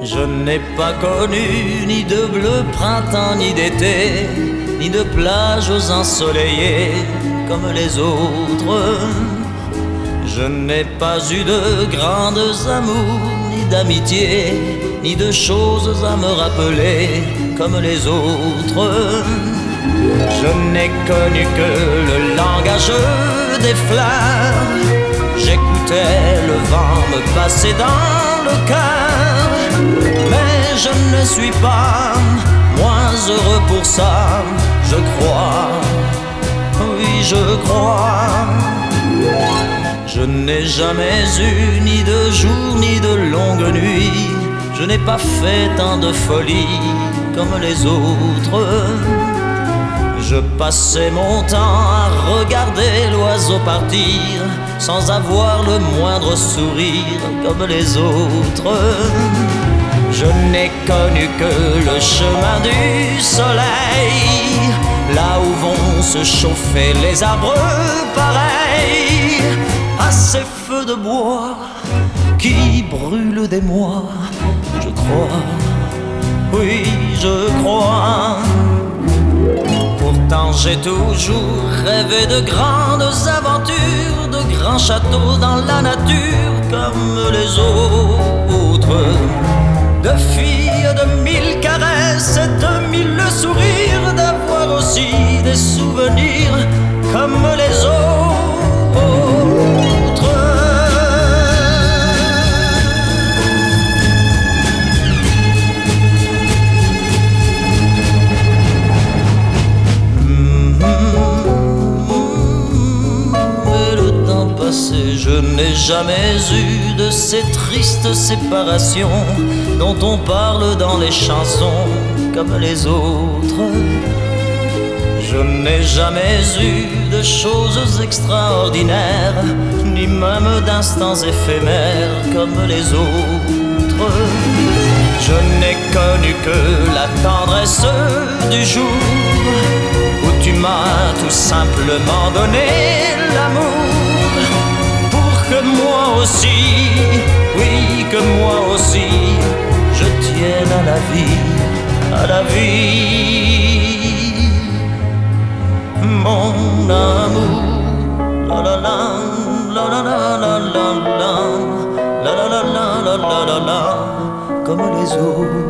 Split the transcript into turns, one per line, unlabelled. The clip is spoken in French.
Je n'ai pas connu ni de bleu printemps ni d'été, ni de plages ensoleillées comme les autres. Je n'ai pas eu de grandes amours, ni d'amitié, ni de choses à me rappeler comme les autres. Je n'ai connu que le langage des fleurs. J'écoutais le vent me passer dans le cœur. Mais je ne suis pas moins heureux pour ça, je crois, oui je crois. Je n'ai jamais eu ni de jour ni de longue nuit. Je n'ai pas fait tant de folie comme les autres. Je passais mon temps à regarder l'oiseau partir, sans avoir le moindre sourire comme les autres. Je n'ai connu que le chemin du soleil, là où vont se chauffer les arbres pareils à ces feux de bois qui brûlent des mois. Je crois, oui je crois. Pourtant j'ai toujours rêvé de grandes aventures, de grands châteaux dans la nature comme les autres, de filles, de mille caresses et de mille sourires, d'avoir aussi des souvenirs comme les autres. Je n'ai jamais eu de ces tristes séparations dont on parle dans les chansons comme les autres. Je n'ai jamais eu de choses extraordinaires, ni même d'instants éphémères comme les autres. Je n'ai connu que la tendresse du jour où tu m'as tout simplement donné l'amour. Que moi aussi, oui que moi aussi, je tienne à la vie, à la vie, mon amour. La la la, la la la la la la, la la la la la la la, comme les autres.